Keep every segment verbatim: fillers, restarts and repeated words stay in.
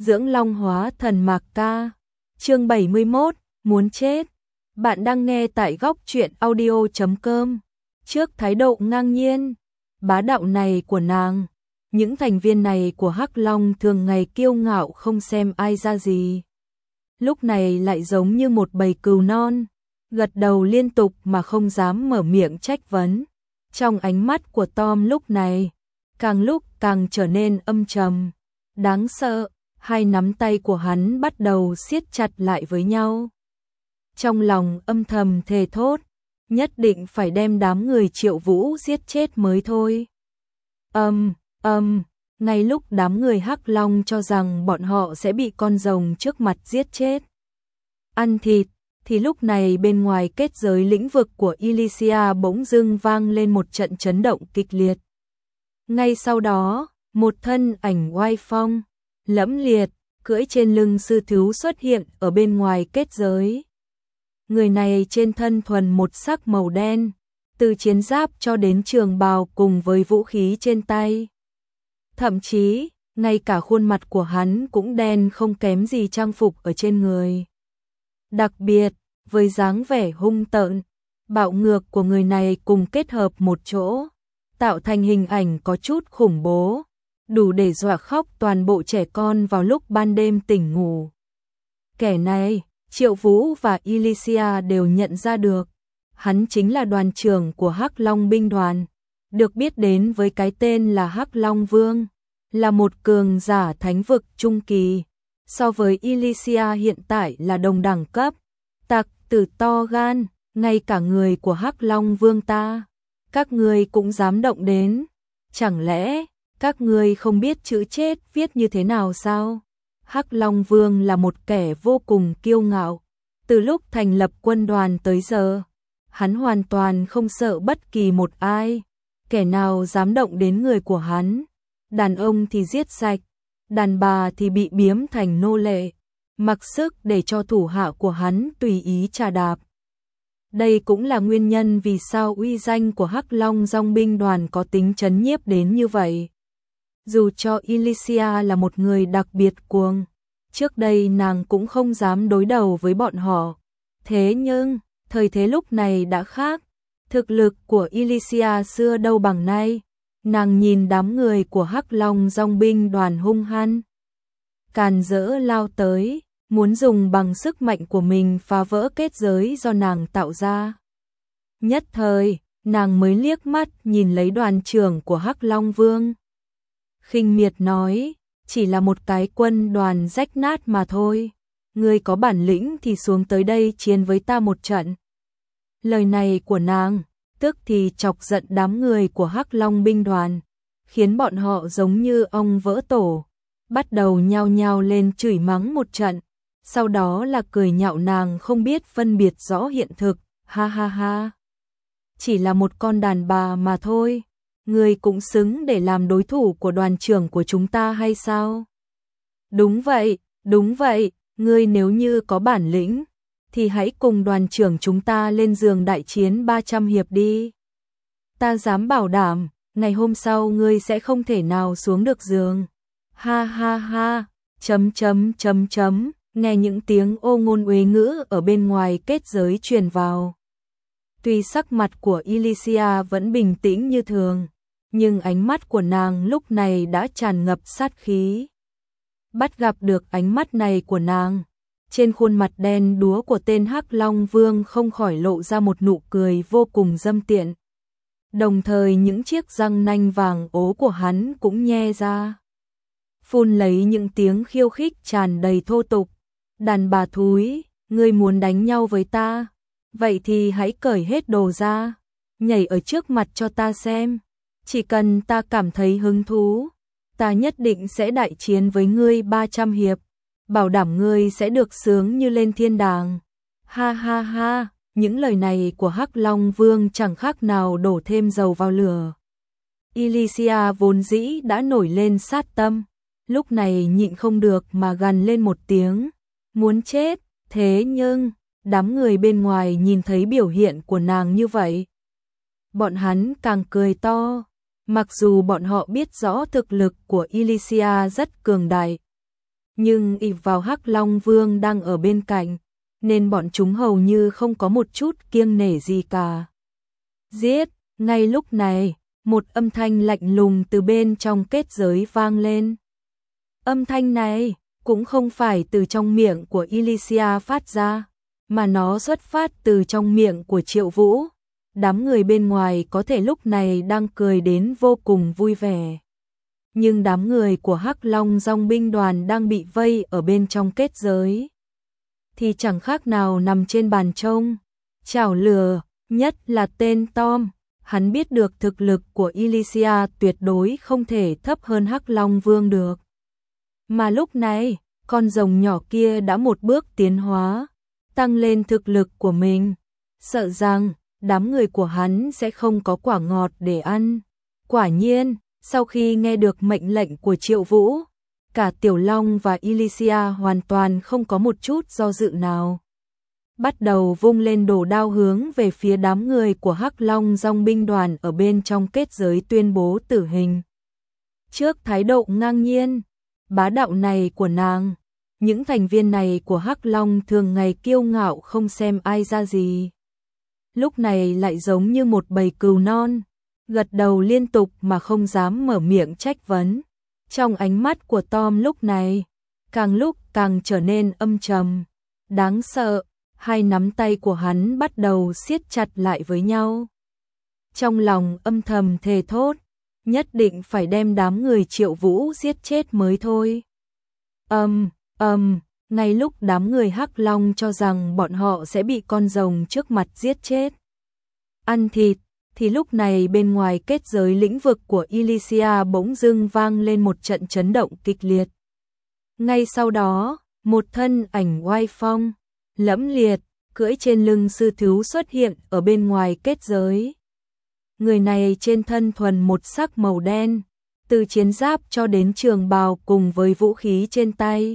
Dưỡng Long hóa thần Mạc Ca. Chương bảy mươi mốt, muốn chết. Bạn đang nghe tại góc truyện audio chấm com. Trước thái độ ngang nhiên, bá đạo này của nàng, những thành viên này của Hắc Long thường ngày kiêu ngạo không xem ai ra gì. Lúc này lại giống như một bầy cừu non, gật đầu liên tục mà không dám mở miệng trách vấn. Trong ánh mắt của Tom lúc này, càng lúc càng trở nên âm trầm, đáng sợ, hai nắm tay của hắn bắt đầu siết chặt lại với nhau. Trong lòng âm thầm thề thốt, nhất định phải đem đám người Triệu Vũ giết chết mới thôi. Âm, âm, ngay lúc đám người Hắc Long cho rằng bọn họ sẽ bị con rồng trước mặt giết chết, ăn thịt, thì lúc này bên ngoài kết giới lĩnh vực của Elysia bỗng dưng vang lên một trận chấn động kịch liệt. Ngay sau đó, một thân ảnh oai phong, lẫm liệt, cưỡi trên lưng sư thú xuất hiện ở bên ngoài kết giới. Người này trên thân thuần một sắc màu đen, từ chiến giáp cho đến trường bào cùng với vũ khí trên tay. Thậm chí, ngay cả khuôn mặt của hắn cũng đen không kém gì trang phục ở trên người. Đặc biệt, với dáng vẻ hung tợn, bạo ngược của người này cùng kết hợp một chỗ, tạo thành hình ảnh có chút khủng bố, đủ để dọa khóc toàn bộ trẻ con vào lúc ban đêm tỉnh ngủ. Kẻ này, Triệu Vũ và Elysia đều nhận ra được, hắn chính là đoàn trưởng của Hắc Long binh đoàn, được biết đến với cái tên là Hắc Long Vương, là một cường giả thánh vực trung kỳ, so với Elysia hiện tại là đồng đẳng cấp. Tặc tử to gan, ngay cả người của Hắc Long Vương ta, các ngươi cũng dám động đến, chẳng lẽ các ngươi không biết chữ chết viết như thế nào sao? Hắc Long Vương là một kẻ vô cùng kiêu ngạo, từ lúc thành lập quân đoàn tới giờ, hắn hoàn toàn không sợ bất kỳ một ai, kẻ nào dám động đến người của hắn, đàn ông thì giết sạch, đàn bà thì bị biếm thành nô lệ, mặc sức để cho thủ hạ của hắn tùy ý trà đạp. Đây cũng là nguyên nhân vì sao uy danh của Hắc Long Dòng binh đoàn có tính chấn nhiếp đến như vậy. Dù cho Elysia là một người đặc biệt cuồng, trước đây nàng cũng không dám đối đầu với bọn họ. Thế nhưng, thời thế lúc này đã khác, thực lực của Elysia xưa đâu bằng nay. Nàng nhìn đám người của Hắc Long Dòng binh đoàn hung hăng, càn rỡ lao tới, muốn dùng bằng sức mạnh của mình phá vỡ kết giới do nàng tạo ra. Nhất thời, nàng mới liếc mắt nhìn lấy đoàn trưởng của Hắc Long Vương. Khinh miệt nói, chỉ là một cái quân đoàn rách nát mà thôi, ngươi có bản lĩnh thì xuống tới đây chiến với ta một trận. Lời này của nàng, tức thì chọc giận đám người của Hắc Long binh đoàn, khiến bọn họ giống như ong vỡ tổ, bắt đầu nhao nhao lên chửi mắng một trận, sau đó là cười nhạo nàng không biết phân biệt rõ hiện thực, ha ha ha. Chỉ là một con đàn bà mà thôi, ngươi cũng xứng để làm đối thủ của đoàn trưởng của chúng ta hay sao? Đúng vậy, đúng vậy, ngươi nếu như có bản lĩnh, thì hãy cùng đoàn trưởng chúng ta lên giường đại chiến ba trăm hiệp đi. Ta dám bảo đảm, ngày hôm sau ngươi sẽ không thể nào xuống được giường. Ha ha ha, chấm chấm chấm chấm, nghe những tiếng ô ngôn uế ngữ ở bên ngoài kết giới truyền vào. Tuy sắc mặt của Elysia vẫn bình tĩnh như thường, nhưng ánh mắt của nàng lúc này đã tràn ngập sát khí. Bắt gặp được ánh mắt này của nàng, trên khuôn mặt đen đúa của tên Hắc Long Vương không khỏi lộ ra một nụ cười vô cùng dâm tiện. Đồng thời những chiếc răng nanh vàng ố của hắn cũng nhe ra, phun lấy những tiếng khiêu khích tràn đầy thô tục. Đàn bà thúi, ngươi muốn đánh nhau với ta, vậy thì hãy cởi hết đồ ra, nhảy ở trước mặt cho ta xem. Chỉ cần ta cảm thấy hứng thú, ta nhất định sẽ đại chiến với ngươi ba trăm hiệp, bảo đảm ngươi sẽ được sướng như lên thiên đàng. Ha ha ha, những lời này của Hắc Long Vương chẳng khác nào đổ thêm dầu vào lửa. Elysia vốn dĩ đã nổi lên sát tâm, lúc này nhịn không được mà gằn lên một tiếng, muốn chết. Thế nhưng, đám người bên ngoài nhìn thấy biểu hiện của nàng như vậy, bọn hắn càng cười to, mặc dù bọn họ biết rõ thực lực của Elysia rất cường đại. nhưng ỷ vào Hắc Long Vương đang ở bên cạnh, nên bọn chúng hầu như không có một chút kiêng nể gì cả. Giết! Ngay lúc này, một âm thanh lạnh lùng từ bên trong kết giới vang lên. Âm thanh này cũng không phải từ trong miệng của Elysia phát ra, mà nó xuất phát từ trong miệng của Triệu Vũ. Đám người bên ngoài có thể lúc này đang cười đến vô cùng vui vẻ. Nhưng đám người của Hắc Long Dòng binh đoàn đang bị vây ở bên trong kết giới thì chẳng khác nào nằm trên bàn trông, chảo lửa, nhất là tên Tom. Hắn biết được thực lực của Elysia tuyệt đối không thể thấp hơn Hắc Long Vương được. Mà lúc này, con rồng nhỏ kia đã một bước tiến hóa, tăng lên thực lực của mình. Sợ rằng, đám người của hắn sẽ không có quả ngọt để ăn. Quả nhiên, sau khi nghe được mệnh lệnh của Triệu Vũ, cả Tiểu Long và Elysia hoàn toàn không có một chút do dự nào. Bắt đầu vung lên đồ đao hướng về phía đám người của Hắc Long Dòng binh đoàn ở bên trong kết giới tuyên bố tử hình. Trước thái độ ngang nhiên, bá đạo này của nàng, những thành viên này của Hắc Long thường ngày kiêu ngạo không xem ai ra gì. Lúc này lại giống như một bầy cừu non, gật đầu liên tục mà không dám mở miệng trách vấn. Trong ánh mắt của Tom lúc này, càng lúc càng trở nên âm trầm, đáng sợ. Hai nắm tay của hắn bắt đầu siết chặt lại với nhau. Trong lòng âm thầm thề thốt, nhất định phải đem đám người Triệu Vũ giết chết mới thôi. Ầm, ầm, ngay lúc đám người Hắc Long cho rằng bọn họ sẽ bị con rồng trước mặt giết chết, ăn thịt, thì lúc này bên ngoài kết giới lĩnh vực của Elysia bỗng dưng vang lên một trận chấn động kịch liệt. Ngay sau đó, một thân ảnh oai phong, lẫm liệt, cưỡi trên lưng sư thú xuất hiện ở bên ngoài kết giới. Người này trên thân thuần một sắc màu đen, từ chiến giáp cho đến trường bào cùng với vũ khí trên tay.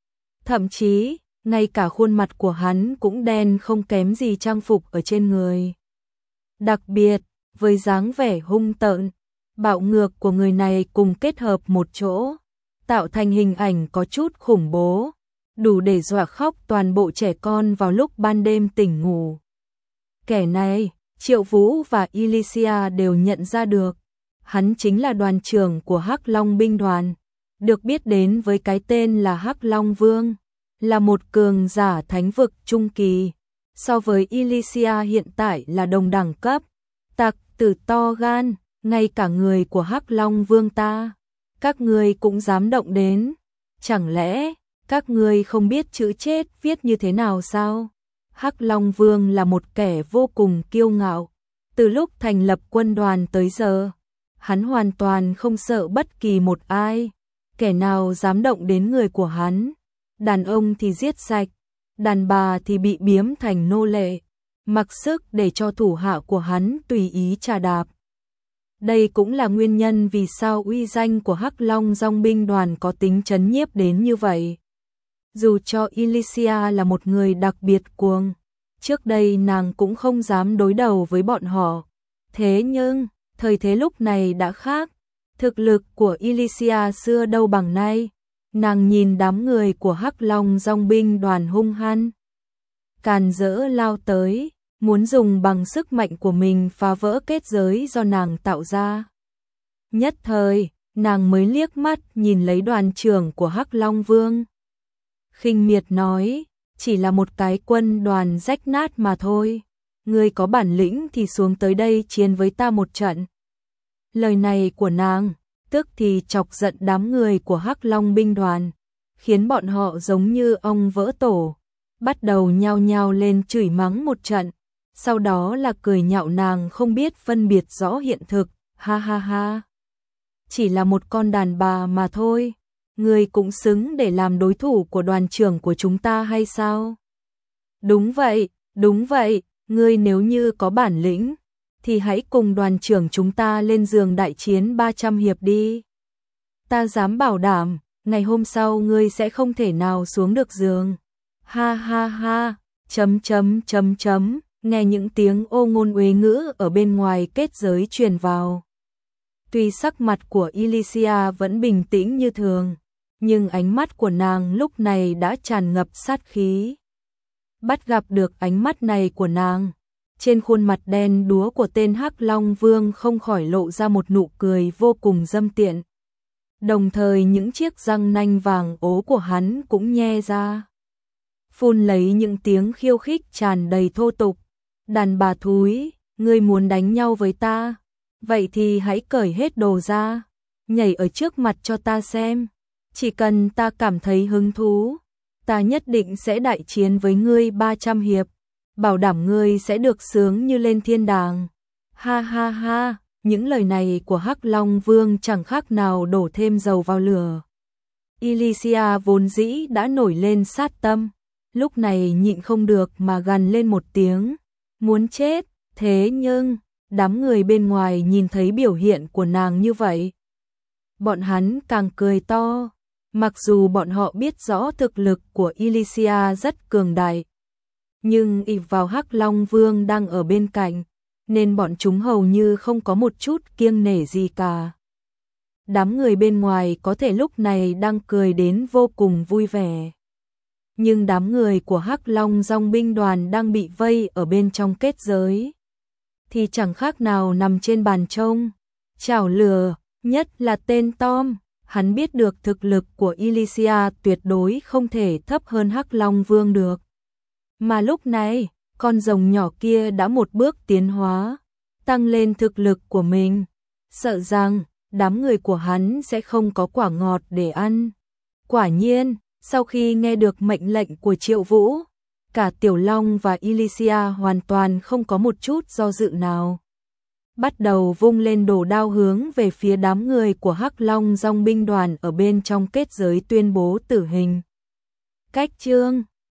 Thậm chí, ngay cả khuôn mặt của hắn cũng đen không kém gì trang phục ở trên người. Đặc biệt, với dáng vẻ hung tợn, bạo ngược của người này cùng kết hợp một chỗ, tạo thành hình ảnh có chút khủng bố, đủ để dọa khóc toàn bộ trẻ con vào lúc ban đêm tỉnh ngủ. Kẻ này, Triệu Vũ và Elysia đều nhận ra được, hắn chính là đoàn trưởng của Hắc Long binh đoàn, được biết đến với cái tên là Hắc Long Vương, là một cường giả thánh vực trung kỳ, so với Elysia hiện tại là đồng đẳng cấp. Tặc tử to gan, ngay cả người của Hắc Long Vương ta, các ngươi cũng dám động đến, chẳng lẽ các ngươi không biết chữ chết viết như thế nào sao? Hắc Long Vương là một kẻ vô cùng kiêu ngạo, từ lúc thành lập quân đoàn tới giờ, hắn hoàn toàn không sợ bất kỳ một ai, kẻ nào dám động đến người của hắn, đàn ông thì giết sạch, đàn bà thì bị biếm thành nô lệ, mặc sức để cho thủ hạ của hắn tùy ý trà đạp. Đây cũng là nguyên nhân vì sao uy danh của Hắc Long Dòng binh đoàn có tính chấn nhiếp đến như vậy. Dù cho Elysia là một người đặc biệt cuồng, trước đây nàng cũng không dám đối đầu với bọn họ. Thế nhưng, thời thế lúc này đã khác, thực lực của Elysia xưa đâu bằng nay. Nàng nhìn đám người của Hắc Long Dòng binh đoàn hung hăng, càn rỡ lao tới, muốn dùng bằng sức mạnh của mình phá vỡ kết giới do nàng tạo ra. Nhất thời, nàng mới liếc mắt nhìn lấy đoàn trưởng của Hắc Long Vương. Khinh miệt nói, chỉ là một cái quân đoàn rách nát mà thôi, ngươi có bản lĩnh thì xuống tới đây chiến với ta một trận. Lời này của nàng, tức thì chọc giận đám người của Hắc Long binh đoàn, khiến bọn họ giống như ong vỡ tổ, bắt đầu nhao nhao lên chửi mắng một trận, sau đó là cười nhạo nàng không biết phân biệt rõ hiện thực, ha ha ha. Chỉ là một con đàn bà mà thôi, ngươi cũng xứng để làm đối thủ của đoàn trưởng của chúng ta hay sao? Đúng vậy, đúng vậy, ngươi nếu như có bản lĩnh, thì hãy cùng đoàn trưởng chúng ta lên giường đại chiến ba trăm hiệp đi. Ta dám bảo đảm, ngày hôm sau ngươi sẽ không thể nào xuống được giường. Ha ha ha, chấm chấm chấm chấm, nghe những tiếng ô ngôn uế ngữ ở bên ngoài kết giới truyền vào. Tuy sắc mặt của Elysia vẫn bình tĩnh như thường, nhưng ánh mắt của nàng lúc này đã tràn ngập sát khí. Bắt gặp được ánh mắt này của nàng, trên khuôn mặt đen đúa của tên Hắc Long Vương không khỏi lộ ra một nụ cười vô cùng dâm tiện. Đồng thời những chiếc răng nanh vàng ố của hắn cũng nhe ra, phun lấy những tiếng khiêu khích tràn đầy thô tục. Đàn bà thúi, ngươi muốn đánh nhau với ta? Vậy thì hãy cởi hết đồ ra, nhảy ở trước mặt cho ta xem. Chỉ cần ta cảm thấy hứng thú, ta nhất định sẽ đại chiến với ngươi ba trăm hiệp, bảo đảm ngươi sẽ được sướng như lên thiên đàng. Ha ha ha, những lời này của Hắc Long Vương chẳng khác nào đổ thêm dầu vào lửa. Elysia vốn dĩ đã nổi lên sát tâm, lúc này nhịn không được mà gằn lên một tiếng, muốn chết. Thế nhưng, đám người bên ngoài nhìn thấy biểu hiện của nàng như vậy, bọn hắn càng cười to. Mặc dù bọn họ biết rõ thực lực của Elysia rất cường đại, nhưng ỷ vào Hắc Long Vương đang ở bên cạnh, nên bọn chúng hầu như không có một chút kiêng nể gì cả. Đám người bên ngoài có thể lúc này đang cười đến vô cùng vui vẻ, nhưng đám người của Hắc Long Dòng binh đoàn đang bị vây ở bên trong kết giới thì chẳng khác nào nằm trên bàn trông, chảo lửa. Nhất là tên Tom, hắn biết được thực lực của Elysia tuyệt đối không thể thấp hơn Hắc Long Vương được. Mà lúc này, con rồng nhỏ kia đã một bước tiến hóa, tăng lên thực lực của mình, sợ rằng đám người của hắn sẽ không có quả ngọt để ăn. Quả nhiên, sau khi nghe được mệnh lệnh của Triệu Vũ, cả Tiểu Long và Elysia hoàn toàn không có một chút do dự nào, bắt đầu vung lên đồ đao hướng về phía đám người của Hắc Long Dòng binh đoàn ở bên trong kết giới tuyên bố tử hình. Cách chương